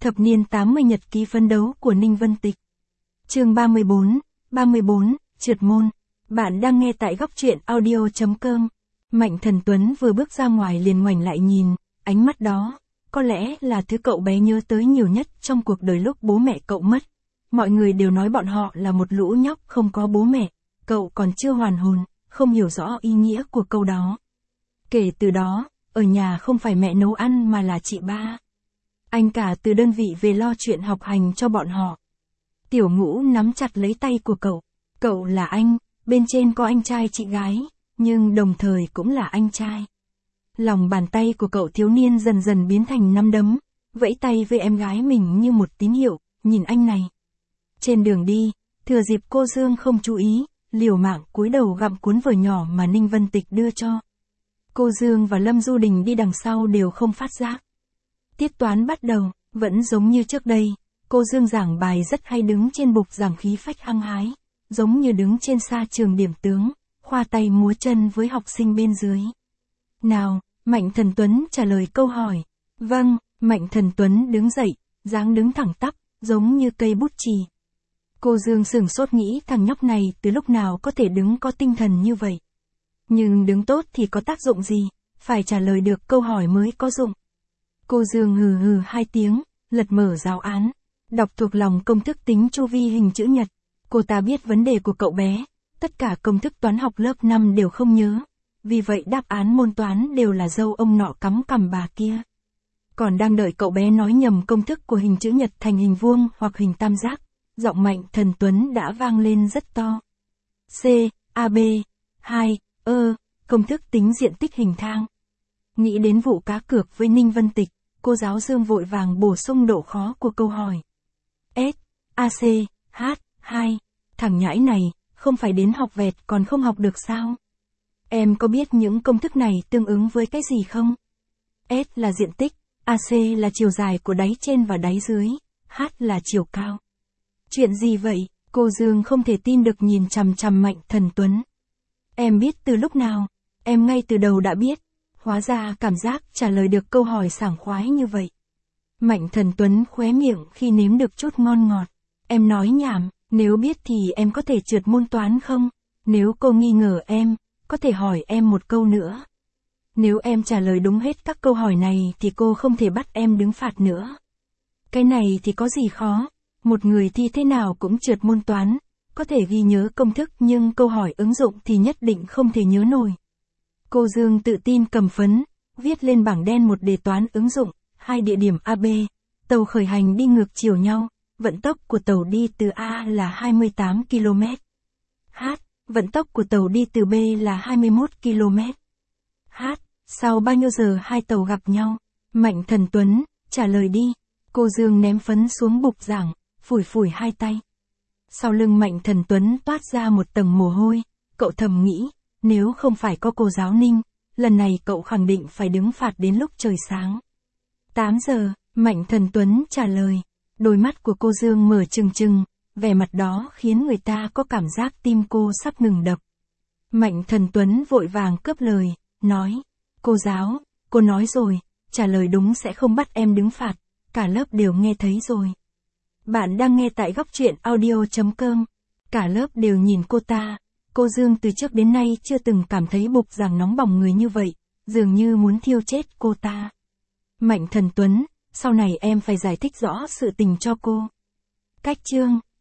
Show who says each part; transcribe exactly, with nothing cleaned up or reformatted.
Speaker 1: Thập niên tám mươi nhật ký phấn đấu của Ninh Vân Tịch. Chương ba mươi bốn, ba mươi bốn, trượt môn. Bạn đang nghe tại góc truyện audio chấm com. Mạnh Thần Tuấn vừa bước ra ngoài liền ngoảnh lại nhìn, ánh mắt đó, có lẽ là thứ cậu bé nhớ tới nhiều nhất trong cuộc đời lúc bố mẹ cậu mất. Mọi người đều nói bọn họ là một lũ nhóc không có bố mẹ, cậu còn chưa hoàn hồn, không hiểu rõ ý nghĩa của câu đó. Kể từ đó, ở nhà không phải mẹ nấu ăn mà là chị ba. Anh cả từ đơn vị về lo chuyện học hành cho bọn họ. Tiểu Ngũ nắm chặt lấy tay của cậu. Cậu là anh, bên trên có anh trai chị gái, nhưng đồng thời cũng là anh trai. Lòng bàn tay của cậu thiếu niên dần dần biến thành nắm đấm, vẫy tay với em gái mình như một tín hiệu, nhìn anh này. Trên đường đi, thừa dịp cô Dương không chú ý, liều mạng cúi đầu gặm cuốn vở nhỏ mà Ninh Vân Tịch đưa cho. Cô Dương và Lâm Du Đình đi đằng sau đều không phát giác. Tiết toán bắt đầu, vẫn giống như trước đây, cô Dương giảng bài rất hay đứng trên bục giảng khí phách hăng hái, giống như đứng trên sa trường điểm tướng, khoa tay múa chân với học sinh bên dưới. Nào, Mạnh Thần Tuấn trả lời câu hỏi. Vâng, Mạnh Thần Tuấn đứng dậy, dáng đứng thẳng tắp, giống như cây bút chì. Cô Dương sửng sốt nghĩ thằng nhóc này từ lúc nào có thể đứng có tinh thần như vậy. Nhưng đứng tốt thì có tác dụng gì, phải trả lời được câu hỏi mới có dụng. Cô Dương hừ hừ hai tiếng, lật mở giáo án, đọc thuộc lòng công thức tính chu vi hình chữ nhật. Cô ta biết vấn đề của cậu bé, tất cả công thức toán học lớp năm đều không nhớ. Vì vậy đáp án môn toán đều là dâu ông nọ cắm cằm bà kia. Còn đang đợi cậu bé nói nhầm công thức của hình chữ nhật thành hình vuông hoặc hình tam giác, giọng Mạnh Thần Tuấn đã vang lên rất to. C, A B, hai, ơ, công thức tính diện tích hình thang. Nghĩ đến vụ cá cược với Ninh Vân Tịch, cô giáo Dương vội vàng bổ sung độ khó của câu hỏi. S, A C, H, hai, thằng nhãi này, không phải đến học vẹt còn không học được sao? Em có biết những công thức này tương ứng với cái gì không? S là diện tích, A C là chiều dài của đáy trên và đáy dưới, H là chiều cao. Chuyện gì vậy? Cô Dương không thể tin được nhìn chằm chằm Mạnh Thần Tuấn. Em biết từ lúc nào? Em ngay từ đầu đã biết. Hóa ra cảm giác trả lời được câu hỏi sảng khoái như vậy. Mạnh Thần Tuấn khóe miệng khi nếm được chút ngon ngọt. Em nói nhảm, nếu biết thì em có thể trượt môn toán không? Nếu cô nghi ngờ em, có thể hỏi em một câu nữa. Nếu em trả lời đúng hết các câu hỏi này thì cô không thể bắt em đứng phạt nữa. Cái này thì có gì khó, một người thi thế nào cũng trượt môn toán, có thể ghi nhớ công thức nhưng câu hỏi ứng dụng thì nhất định không thể nhớ nổi. Cô Dương tự tin cầm phấn, viết lên bảng đen một đề toán ứng dụng, hai địa điểm A B, tàu khởi hành đi ngược chiều nhau, vận tốc của tàu đi từ A là hai mươi tám ki lô mét. H, vận tốc của tàu đi từ B là hai mươi mốt ki lô mét. H, sau bao nhiêu giờ hai tàu gặp nhau? Mạnh Thần Tuấn, trả lời đi. Cô Dương ném phấn xuống bục giảng, phủi phủi hai tay. Sau lưng Mạnh Thần Tuấn toát ra một tầng mồ hôi, cậu thầm nghĩ, nếu không phải có cô giáo Ninh, lần này cậu khẳng định phải đứng phạt đến lúc trời sáng. tám giờ, Mạnh Thần Tuấn trả lời. Đôi mắt của cô Dương mở trừng trừng, vẻ mặt đó khiến người ta có cảm giác tim cô sắp ngừng đập. Mạnh Thần Tuấn vội vàng cướp lời, nói, cô giáo, cô nói rồi, trả lời đúng sẽ không bắt em đứng phạt, cả lớp đều nghe thấy rồi. Bạn đang nghe tại góc truyện audio chấm com. Cả lớp đều nhìn cô ta. Cô Dương từ trước đến nay chưa từng cảm thấy bục giảng nóng bỏng người như vậy, dường như muốn thiêu chết cô ta. Mạnh Thần Tuấn, sau này em phải giải thích rõ sự tình cho cô. Cách chương